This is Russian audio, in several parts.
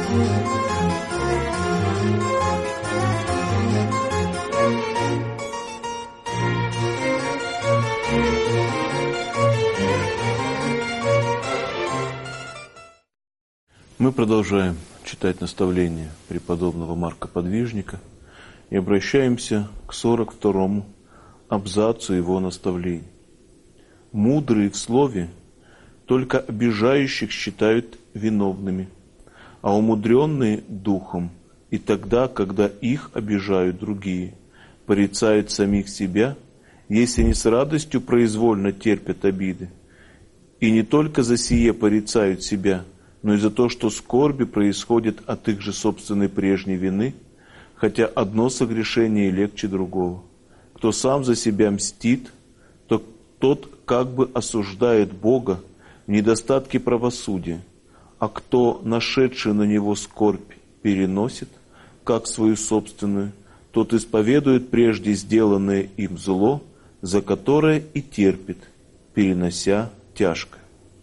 Мы продолжаем читать наставления преподобного Марка Подвижника и обращаемся к 42-му абзацу его наставлений. Мудрые в слове только обижающих считают виновными, а умудренные духом и тогда, когда их обижают другие, порицают самих себя, если не с радостью произвольно терпят обиды, и не только за сие порицают себя, но и за то, что скорби происходят от их же собственной прежней вины, хотя одно согрешение легче другого. Кто сам за себя мстит, то тот как бы осуждает Бога в недостатке правосудия, а кто, нашедший на него скорбь, переносит, как свою собственную, тот исповедует прежде сделанное им зло, за которое и терпит, перенося тяжкое.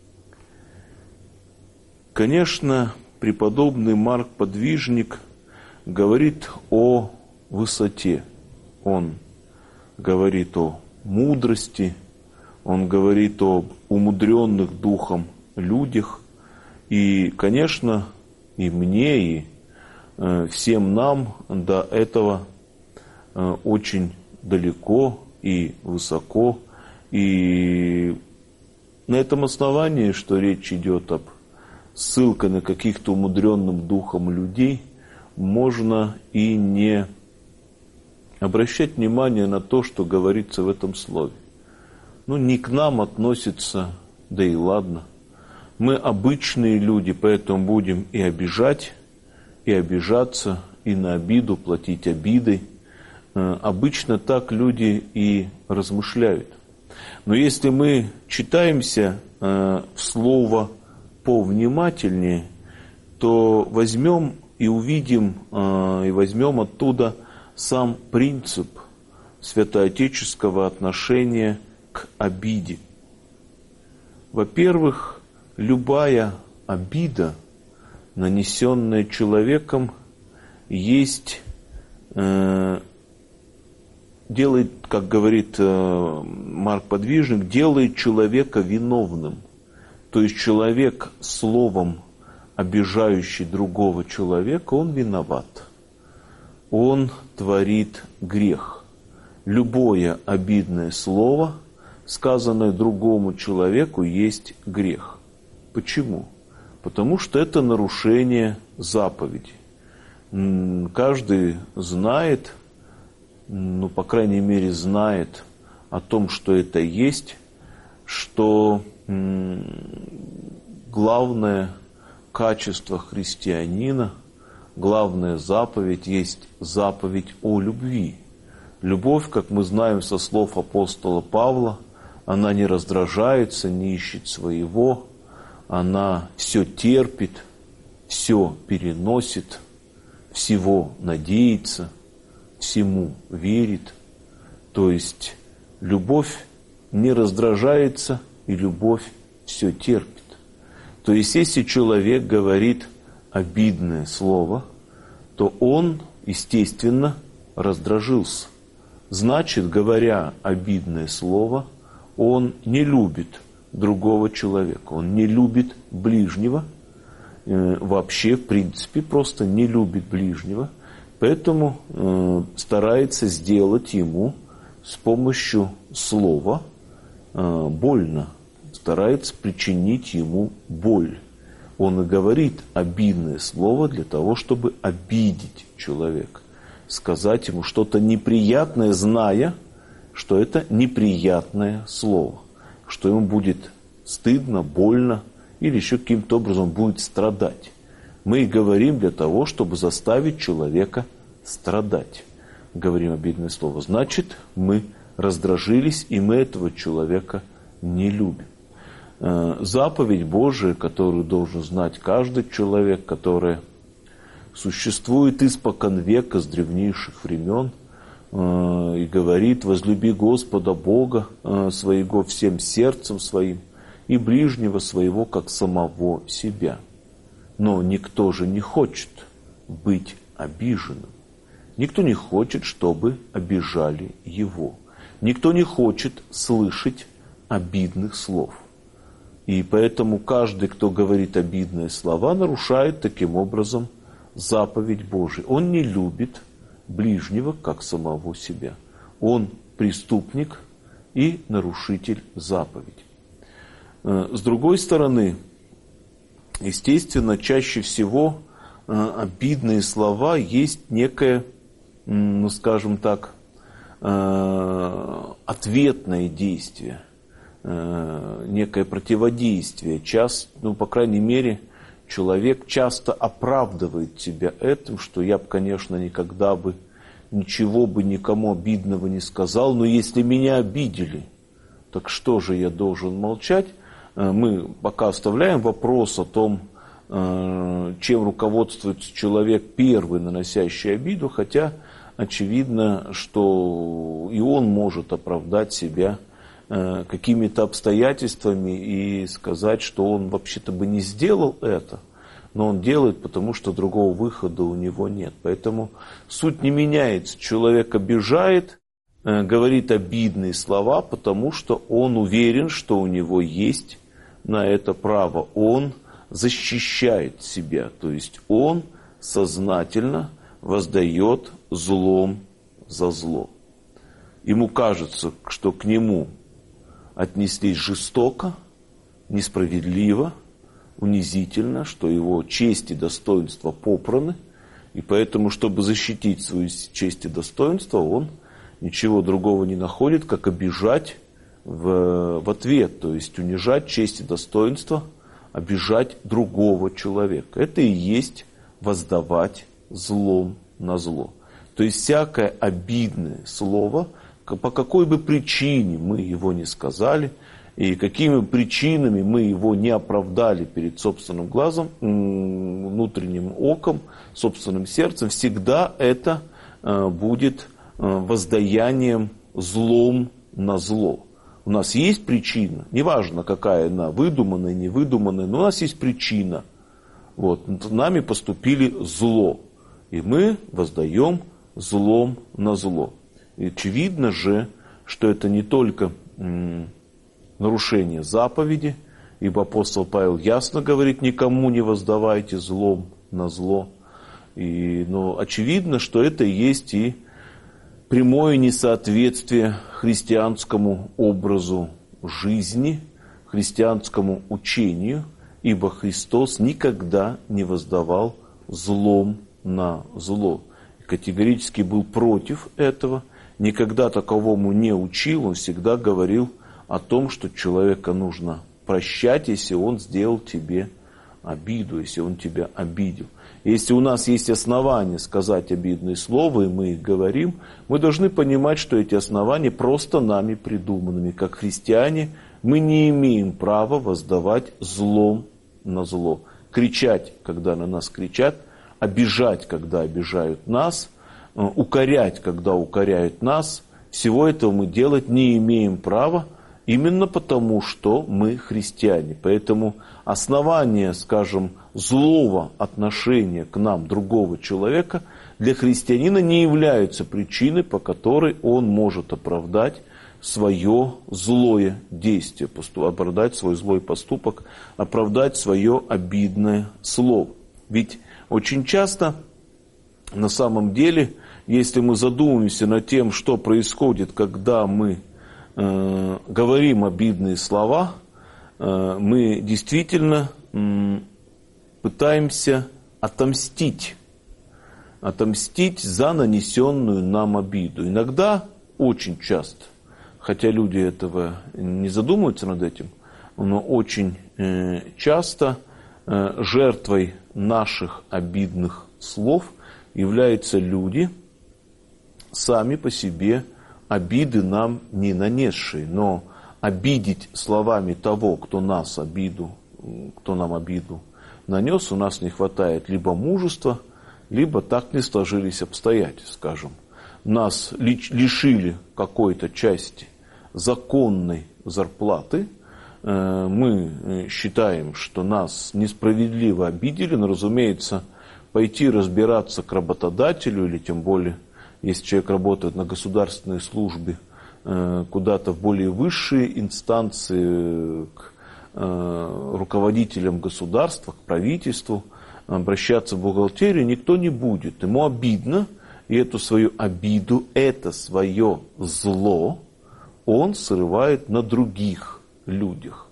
Конечно, преподобный Марк Подвижник говорит о высоте, он говорит о мудрости, он говорит об умудренных духом людях. И, конечно, и мне, и всем нам до этого очень далеко и высоко. И на этом основании, что речь идет об ссылкой на каких-то умудренным духом людей, можно и не обращать внимание на то, что говорится в этом слове. Не к нам относится, да и ладно. Мы обычные люди, поэтому будем и обижать, и обижаться, и на обиду платить обидой. Обычно так люди и размышляют. Но если мы читаемся в слово повнимательнее, то возьмем и увидим, и возьмем оттуда сам принцип святоотеческого отношения к обиде. Во-первых, любая обида, нанесенная человеком, делает, как говорит Марк Подвижник, делает человека виновным. То есть человек словом, обижающий другого человека, он виноват. Он творит грех. Любое обидное слово, сказанное другому человеку, есть грех. Почему? Потому что это нарушение заповеди. Каждый знает, по крайней мере, знает о том, что это есть, что главное качество христианина, главная заповедь есть заповедь о любви. Любовь, как мы знаем со слов апостола Павла, она не раздражается, не ищет своего, она все терпит, все переносит, всего надеется, всему верит. То есть любовь не раздражается, и любовь все терпит. То есть если человек говорит обидное слово, то он, естественно, раздражился. Значит, говоря обидное слово, он не любит другого человека, он не любит ближнего, вообще, в принципе, просто не любит ближнего, поэтому старается сделать ему с помощью слова больно, старается причинить ему боль. Он и говорит обидное слово для того, чтобы обидеть человека, сказать ему что-то неприятное, зная, что это неприятное слово, что ему будет стыдно, больно или еще каким-то образом будет страдать. Мы и говорим для того, чтобы заставить человека страдать. Говорим обидное слово. Значит, мы раздражились, и мы этого человека не любим. Заповедь Божия, которую должен знать каждый человек, которая существует испокон века, с древнейших времен, и говорит: возлюби Господа Бога своего всем сердцем своим и ближнего своего, как самого себя. Но никто же не хочет быть обиженным. Никто не хочет, чтобы обижали его. Никто не хочет слышать обидных слов. И поэтому каждый, кто говорит обидные слова, нарушает таким образом заповедь Божию. Он не любит ближнего, как самого себя. Он преступник и нарушитель заповеди. С другой стороны, естественно, чаще всего обидные слова есть некое, ну скажем так, ответное действие, некое противодействие. По крайней мере, человек часто оправдывает себя этим, что я бы, конечно, никогда бы ничего бы никому обидного не сказал, но если меня обидели, так что же я должен молчать? Мы пока оставляем вопрос о том, чем руководствуется человек первый, наносящий обиду, хотя очевидно, что и он может оправдать себя какими-то обстоятельствами и сказать, что он вообще-то бы не сделал это, но он делает, потому что другого выхода у него нет. Поэтому суть не меняется. Человек обижает, говорит обидные слова, потому что он уверен, что у него есть на это право. Он защищает себя, то есть он сознательно воздает злом за зло. Ему кажется, что к нему отнеслись жестоко, несправедливо, унизительно, что его честь и достоинство попраны, и поэтому, чтобы защитить свою честь и достоинство, он ничего другого не находит, как обижать в ответ, то есть унижать честь и достоинство, обижать другого человека. Это и есть воздавать злом на зло. То есть всякое обидное слово, по какой бы причине мы его не сказали, и какими причинами мы его не оправдали перед собственным глазом, внутренним оком, собственным сердцем, всегда это будет воздаянием злом на зло. У нас есть причина, неважно какая она, выдуманная, невыдуманная, но у нас есть причина. Нами поступили зло, и мы воздаем злом на зло. И очевидно же, что это не только нарушение заповеди, ибо апостол Павел ясно говорит, никому не воздавайте злом на зло. Но очевидно, что это и есть и прямое несоответствие христианскому образу жизни, христианскому учению, ибо Христос никогда не воздавал злом на зло. Категорически был против этого, никогда таковому не учил, он всегда говорил о том, что человека нужно прощать, если он сделал тебе обиду, если он тебя обидел. Если у нас есть основания сказать обидные слова, и мы их говорим, мы должны понимать, что эти основания просто нами придуманными. Как христиане мы не имеем права воздавать злом на зло. Кричать, когда на нас кричат, обижать, когда обижают нас, укорять, когда укоряют нас. Всего этого мы делать не имеем права, именно потому, что мы христиане. Поэтому основание, скажем, злого отношения к нам другого человека для христианина не являются причиной, по которой он может оправдать свое злое действие, оправдать свой злой поступок, оправдать свое обидное слово. Ведь очень часто, на самом деле, если мы задумаемся над тем, что происходит, когда мы говорим обидные слова, мы действительно пытаемся отомстить за нанесенную нам обиду. Иногда, очень часто, хотя люди этого не задумываются над этим, но очень часто жертвой наших обидных слов являются люди, сами по себе обиды нам не нанесшие, но обидеть словами того, кто нам обиду нанес, у нас не хватает либо мужества, либо так не сложились обстоятельства, скажем. Нас лишили какой-то части законной зарплаты, мы считаем, что нас несправедливо обидели, но, разумеется, пойти разбираться к работодателю, или тем более, если человек работает на государственной службе, куда-то в более высшие инстанции, к руководителям государства, к правительству, обращаться в бухгалтерию никто не будет. Ему обидно, и эту свою обиду, это свое зло он срывает на других людях.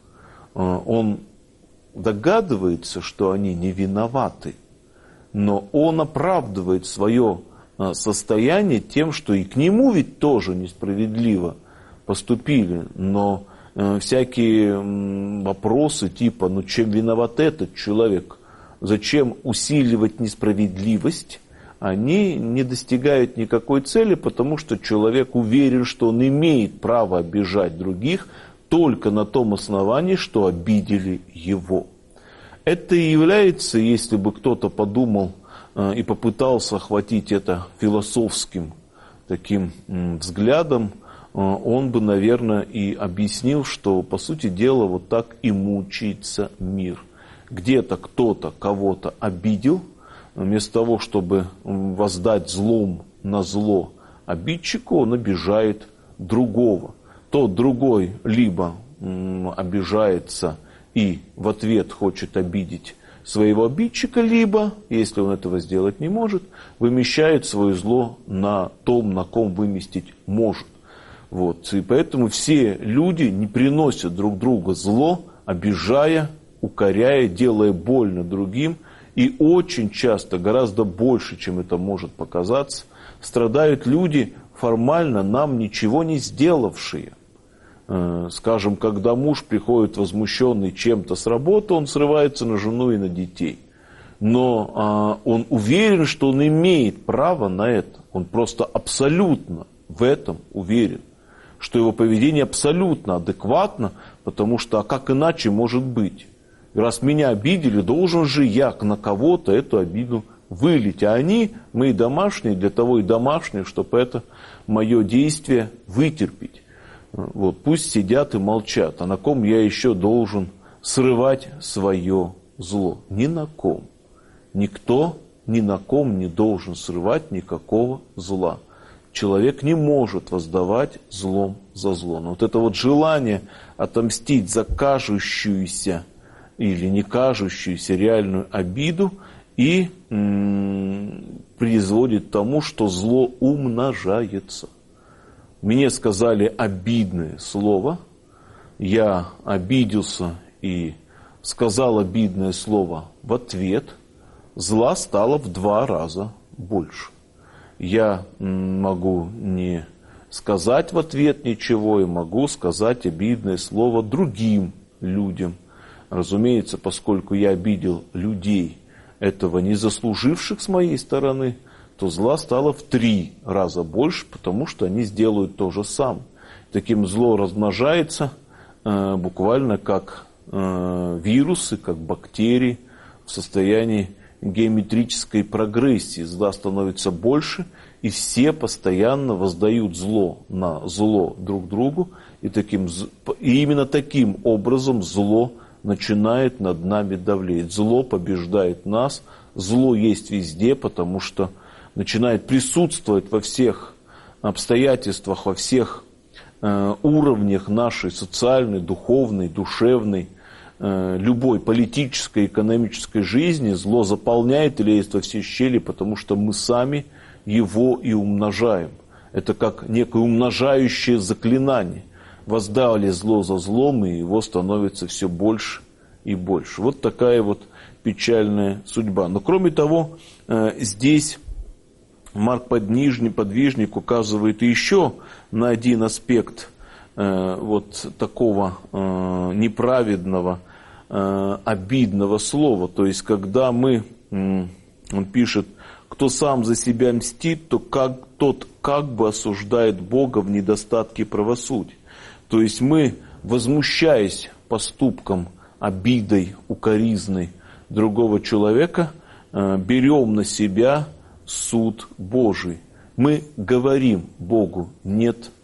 Он догадывается, что они не виноваты, но он оправдывает свое состояние тем, что и к нему ведь тоже несправедливо поступили, но всякие вопросы типа, ну чем виноват этот человек, зачем усиливать несправедливость, они не достигают никакой цели, потому что человек уверен, что он имеет право обижать других только на том основании, что обидели его. Это и является, если бы кто-то подумал и попытался охватить это философским таким взглядом, он бы, наверное, и объяснил, что, по сути дела, вот так и мучается мир. Где-то кто-то кого-то обидел, вместо того, чтобы воздать злом на зло обидчику, он обижает другого. Тот другой либо обижается и в ответ хочет обидеть своего обидчика, либо, если он этого сделать не может, вымещает свое зло на том, на ком выместить может. Вот. И поэтому все люди не приносят друг другу зло, обижая, укоряя, делая больно другим. И очень часто, гораздо больше, чем это может показаться, страдают люди, формально нам ничего не сделавшие. Скажем, когда муж приходит возмущенный чем-то с работы, он срывается на жену и на детей. Но он уверен, что он имеет право на это. Он просто абсолютно в этом уверен, что его поведение абсолютно адекватно, потому что а как иначе может быть? И раз меня обидели, должен же я на кого-то эту обиду вылить. А они, мои домашние, для того и домашние, чтобы это мое действие вытерпеть. Вот, пусть сидят и молчат. А на ком я еще должен срывать свое зло? Ни на ком. Никто ни на ком не должен срывать никакого зла. Человек не может воздавать злом за зло. Но вот это вот желание отомстить за кажущуюся или не кажущуюся реальную обиду и производит к тому, что зло умножается. Мне сказали обидное слово, я обиделся и сказал обидное слово в ответ, зла стало в 2 раза больше. Я могу не сказать в ответ ничего и могу сказать обидное слово другим людям. Разумеется, поскольку я обидел людей, этого не заслуживших с моей стороны, то зла стало в 3 раза больше, потому что они сделают то же самое. Таким зло размножается буквально как вирусы, как бактерии в состоянии геометрической прогрессии. Зла становится больше, и все постоянно воздают зло на зло друг другу, и именно таким образом зло начинает над нами давлеть. Зло побеждает нас, зло есть везде, потому что начинает присутствовать во всех обстоятельствах, во всех уровнях нашей социальной, духовной, душевной, любой политической, экономической жизни. Зло заполняет и лезет во все щели, потому что мы сами его и умножаем. Это как некое умножающее заклинание. Воздали зло за злом, и его становится все больше и больше. Вот такая вот печальная судьба. Но кроме того, здесь Марк Подвижник указывает еще на один аспект вот такого неправедного, обидного слова. То есть, когда он пишет, кто сам за себя мстит, тот как бы осуждает Бога в недостатке правосудия. То есть мы, возмущаясь поступком, обидой, укоризной другого человека, берем на себя суд Божий. Мы говорим Богу: нет,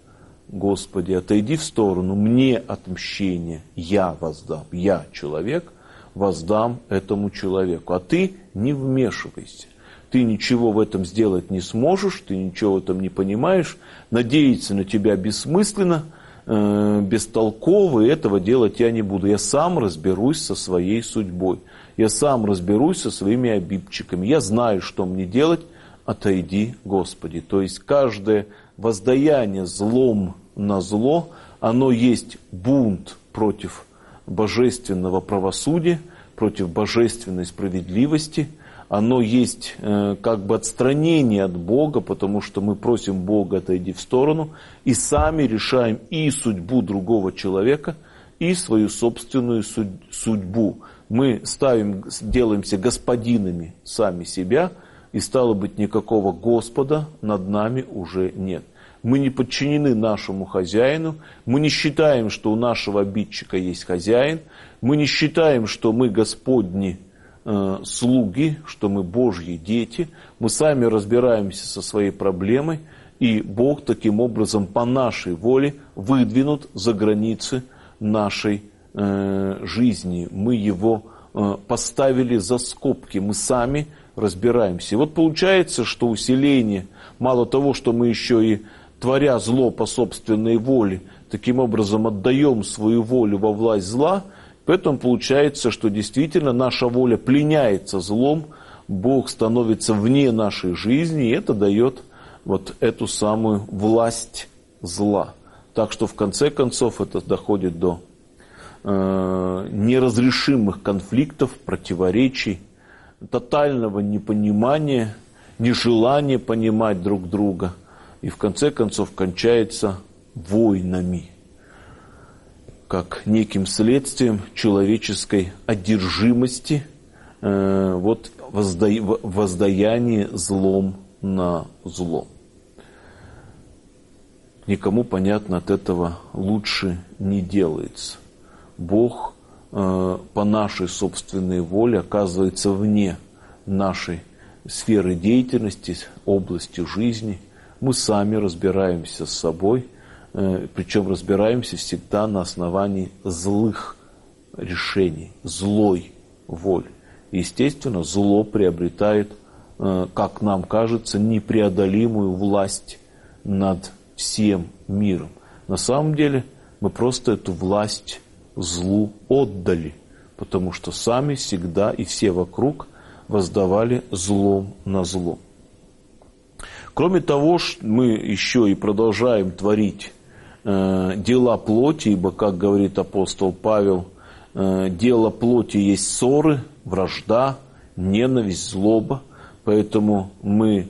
Господи, отойди в сторону, мне отмщение, я воздам, я человек, воздам этому человеку, а ты не вмешивайся. Ты ничего в этом сделать не сможешь, ты ничего в этом не понимаешь, надеяться на тебя бессмысленно, бестолково, и этого делать я не буду. Я сам разберусь со своей судьбой, я сам разберусь со своими обидчиками, я знаю, что мне делать, отойди, Господи. То есть каждое воздаяние злом на зло, оно есть бунт против божественного правосудия, против божественной справедливости, оно есть как бы отстранение от Бога, потому что мы просим Бога отойти в сторону и сами решаем и судьбу другого человека, и свою собственную судьбу. Мы делаемся господинами сами себя, и стало быть, никакого Господа над нами уже нет. Мы не подчинены нашему хозяину, мы не считаем, что у нашего обидчика есть хозяин, мы не считаем, что мы Господни слуги, что мы Божьи дети, мы сами разбираемся со своей проблемой, и Бог таким образом по нашей воле выдвинут за границы нашей жизни. Мы Его поставили за скобки, мы сами разбираемся. И вот получается, что усиление, мало того, что мы еще и творя зло по собственной воле, таким образом отдаем свою волю во власть зла, поэтому получается, что действительно наша воля пленяется злом, Бог становится вне нашей жизни, и это дает вот эту самую власть зла. Так что в конце концов это доходит до неразрешимых конфликтов, противоречий, тотального непонимания, нежелания понимать друг друга, и в конце концов кончается войнами, как неким следствием человеческой одержимости, воздаяние злом на зло. Никому, понятно, от этого лучше не делается. Бог по нашей собственной воле оказывается вне нашей сферы деятельности, области жизни. Мы сами разбираемся с собой, причем разбираемся всегда на основании злых решений, злой воли. Естественно, зло приобретает, как нам кажется, непреодолимую власть над всем миром. На самом деле мы просто эту власть злу отдали, потому что сами всегда и все вокруг воздавали злом на зло. Кроме того, мы еще и продолжаем творить дела плоти, ибо, как говорит апостол Павел, дело плоти есть ссоры, вражда, ненависть, злоба, поэтому мы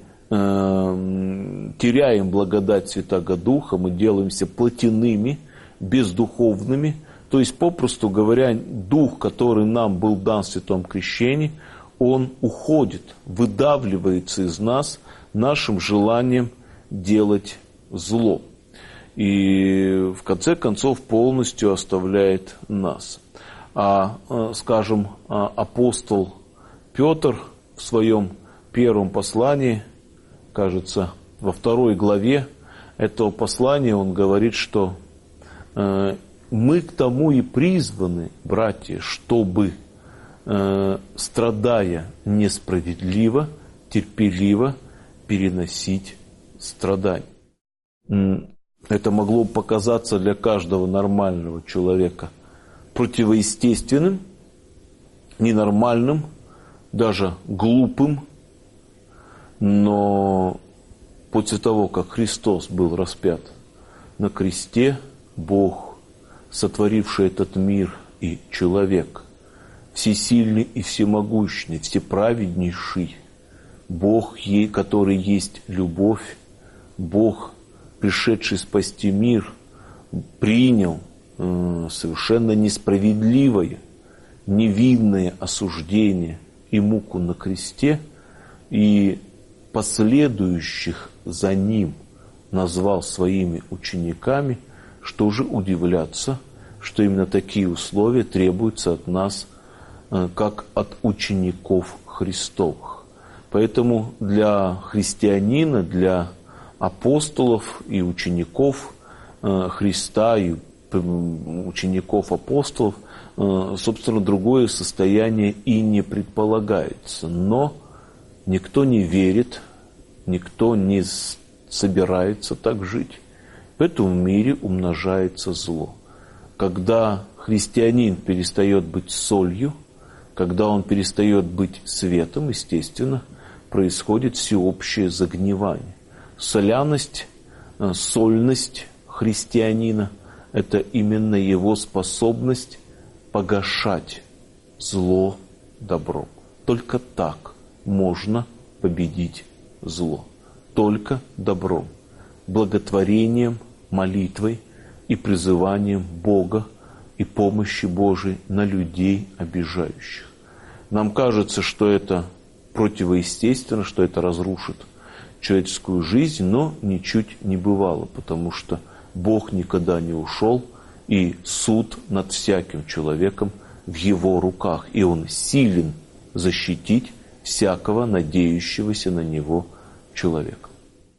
теряем благодать Святаго Духа, мы делаемся плотяными, бездуховными, то есть, попросту говоря, Дух, который нам был дан в Святом Крещении, он уходит, выдавливается из нас нашим желанием делать зло. И в конце концов полностью оставляет нас. Скажем, апостол Петр в своем первом послании, кажется, во 2 главе этого послания он говорит, что мы к тому и призваны, братья, чтобы, страдая несправедливо, терпеливо переносить страдания. Это могло показаться для каждого нормального человека противоестественным, ненормальным, даже глупым, но после того, как Христос был распят на кресте, Бог, сотворивший этот мир и человек, всесильный и всемогущий, всеправеднейший, Бог, который есть любовь, Бог, пришедший спасти мир, принял совершенно несправедливое, невинное осуждение и муку на кресте, и последующих за ним назвал своими учениками, что же удивляться, что именно такие условия требуются от нас, как от учеников Христовых. Поэтому для христианина, для апостолов и учеников Христа и учеников апостолов, собственно, другое состояние и не предполагается. Но никто не верит, никто не собирается так жить. В этом мире умножается зло. Когда христианин перестает быть солью, когда он перестает быть светом, естественно, происходит всеобщее загнивание. Соляность, сольность христианина – это именно его способность погашать зло добром. Только так можно победить зло. Только добром, благотворением, молитвой и призыванием Бога и помощи Божией на людей обижающих. Нам кажется, что это противоестественно, что это разрушит человеческую жизнь, но ничуть не бывало, потому что Бог никогда не ушел, и суд над всяким человеком в Его руках, и Он силен защитить всякого надеющегося на Него человека.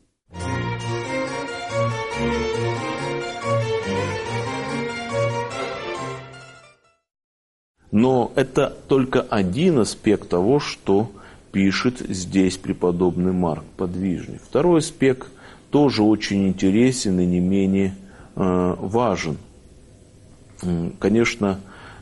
Но это только один аспект того, что пишет здесь преподобный Марк Подвижник. Второй аспект тоже очень интересен и не менее важен. Конечно,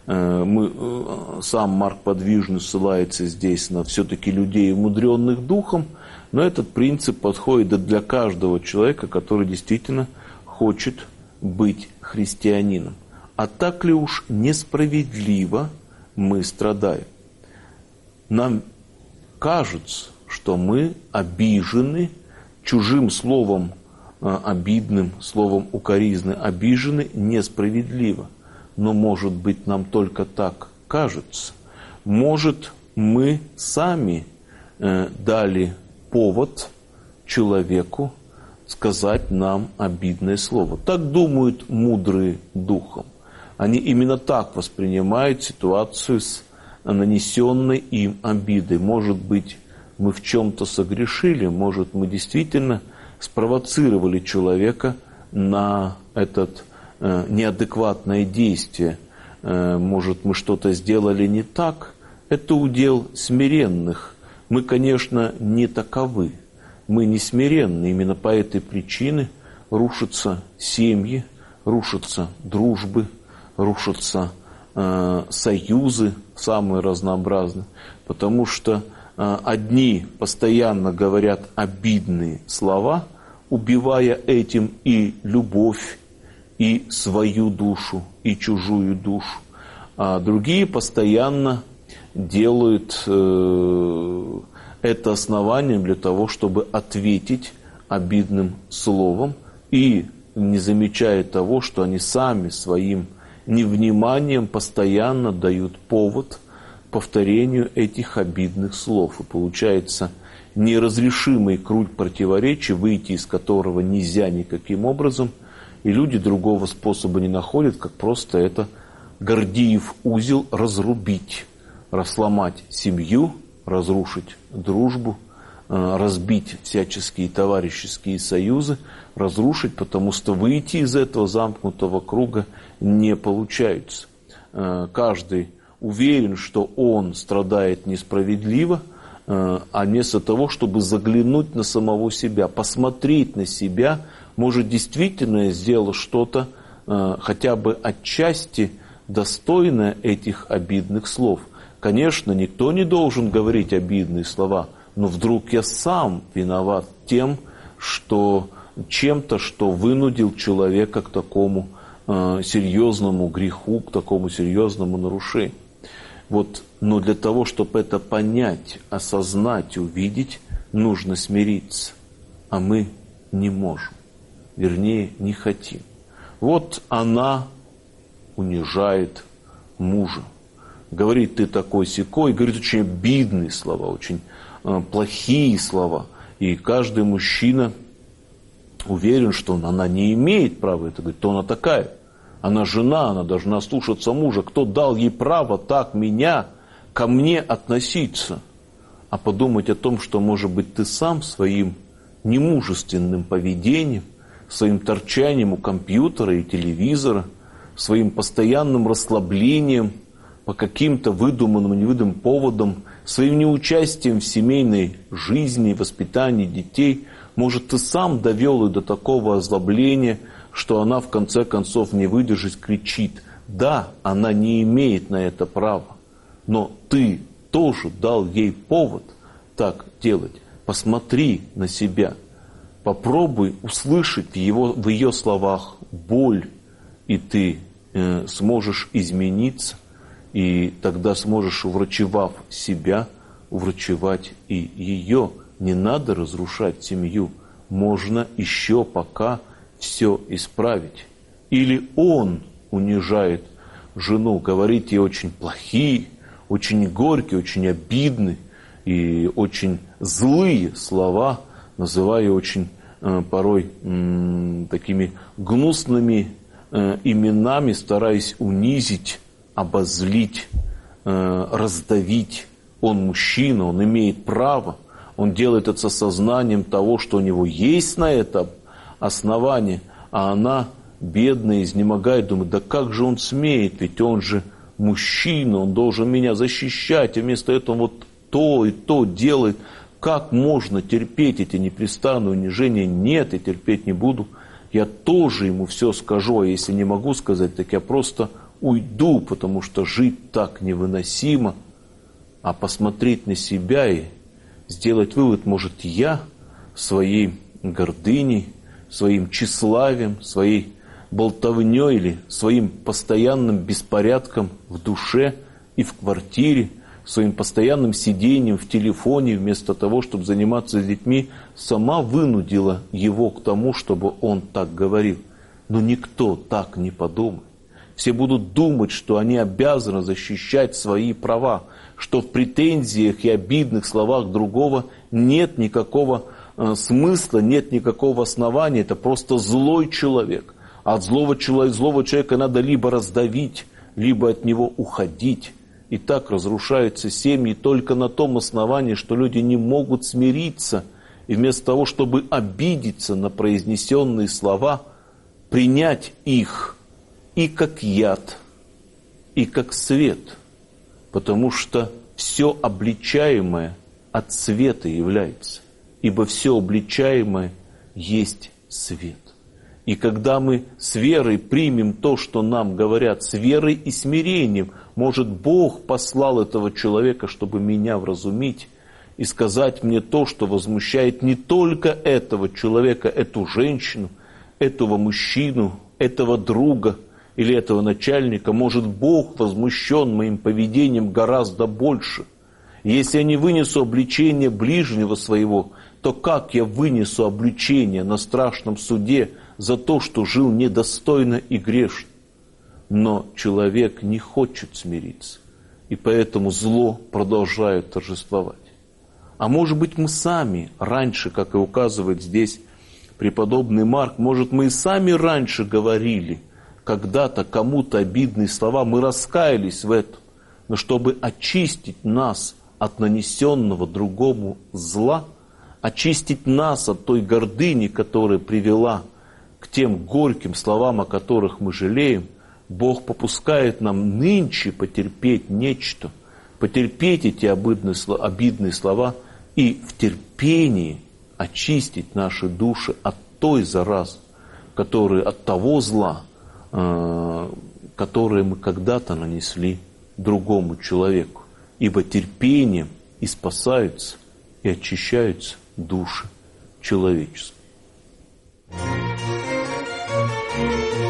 сам Марк Подвижный ссылается здесь на все-таки людей, умудренных духом, но этот принцип подходит и для каждого человека, который действительно хочет быть христианином. А так ли уж несправедливо мы страдаем? Нам кажется, что мы обижены чужим словом обидным, словом укоризны, обижены несправедливо. Но, может быть, нам только так кажется. Может, мы сами дали повод человеку сказать нам обидное слово. Так думают мудрые духом. Они именно так воспринимают ситуацию с нанесенной им обидой. Может быть, мы в чем-то согрешили, может, мы действительно спровоцировали человека на этот неадекватное действие. Может, мы что-то сделали не так. Это удел смиренных. Мы, конечно, не таковы. Мы не смиренны. Именно по этой причине рушатся семьи, рушатся дружбы, рушатся союзы самые разнообразные. Потому что одни постоянно говорят обидные слова, убивая этим и любовь, и свою душу, и чужую душу. А другие постоянно делают это основанием для того, чтобы ответить обидным словом, и не замечая того, что они сами своим невниманием постоянно дают повод повторению этих обидных слов. И получается неразрешимый круг противоречий, выйти из которого нельзя никаким образом, и люди другого способа не находят, как просто это Гордиев узел разрубить, сломать семью, разрушить дружбу, разбить всяческие товарищеские союзы, разрушить, потому что выйти из этого замкнутого круга не получается. Каждый уверен, что он страдает несправедливо, а вместо того, чтобы заглянуть на самого себя, посмотреть на себя, может, действительно сделал что-то, хотя бы отчасти достойное этих обидных слов. Конечно, никто не должен говорить обидные слова, но вдруг я сам виноват тем, что чем-то, что вынудил человека к такому серьезному греху, к такому серьезному нарушению. Вот, но для того, чтобы это понять, осознать, увидеть, нужно смириться. А мы не можем. Вернее, не хотим. Вот она унижает мужа. Говорит, ты такой-сякой, говорит очень обидные слова, очень плохие слова. И каждый мужчина уверен, что она не имеет права это говорить, то она такая. Она жена, она должна слушаться мужа. Кто дал ей право так ко мне относиться? А подумать о том, что, может быть, ты сам своим немужественным поведением, своим торчанием у компьютера и телевизора, своим постоянным расслаблением по каким-то выдуманным и невыдуманным поводам, своим неучастием в семейной жизни, воспитании детей, может, ты сам довел ее до такого озлобления, что она в конце концов не выдержит, кричит. Да, она не имеет на это права, но ты тоже дал ей повод так делать. Посмотри на себя, попробуй услышать в ее словах боль, и ты сможешь измениться, и тогда сможешь, уврачевав себя, уврачевать и ее. Не надо разрушать семью, можно еще пока все исправить. Или он унижает жену, говорит ей очень плохие, очень горькие, очень обидные и очень злые слова, называя ее очень порой такими гнусными именами, стараясь унизить, обозлить, раздавить. Он мужчина, он имеет право, он делает это с осознанием того, что у него есть на это основание, а она, бедная, изнемогает, думает, да как же он смеет, ведь он же мужчина, он должен меня защищать, а вместо этого вот то и то делает. Как можно терпеть эти непрестанные унижения? Нет, я терпеть не буду. Я тоже ему все скажу, а если не могу сказать, так я просто уйду, потому что жить так невыносимо. А посмотреть на себя и сделать вывод, может, я своей гордыней, своим тщеславием, своей болтовней или своим постоянным беспорядком в душе и в квартире, своим постоянным сидением в телефоне, вместо того, чтобы заниматься с детьми, сама вынудила его к тому, чтобы он так говорил. Но никто так не подумает. Все будут думать, что они обязаны защищать свои права, что в претензиях и обидных словах другого нет никакого смысла, нет никакого основания. Это просто злой человек. А от злого человека надо либо раздавить, либо от него уходить. И так разрушаются семьи только на том основании, что люди не могут смириться. И вместо того, чтобы обидеться на произнесенные слова, принять их и как яд, и как свет. Потому что все обличаемое от света является. Ибо все обличаемое есть свет. И когда мы с верой примем то, что нам говорят, с верой и смирением, может, Бог послал этого человека, чтобы меня вразумить и сказать мне то, что возмущает не только этого человека, эту женщину, этого мужчину, этого друга или этого начальника. Может, Бог возмущен моим поведением гораздо больше. Если я не вынесу обличение ближнего своего, то как я вынесу обличение на страшном суде за то, что жил недостойно и грешно? Но человек не хочет смириться, и поэтому зло продолжает торжествовать. А может быть, мы сами раньше, как и указывает здесь преподобный Марк, может, мы и сами раньше говорили когда-то кому-то обидные слова, мы раскаялись в этом, но чтобы очистить нас от нанесенного другому зла, очистить нас от той гордыни, которая привела к тем горьким словам, о которых мы жалеем, Бог попускает нам нынче потерпеть нечто, потерпеть эти обидные слова и в терпении очистить наши души от той заразы, от того зла, которое мы когда-то нанесли другому человеку. Ибо терпением и спасаются, и очищаются души человеческие.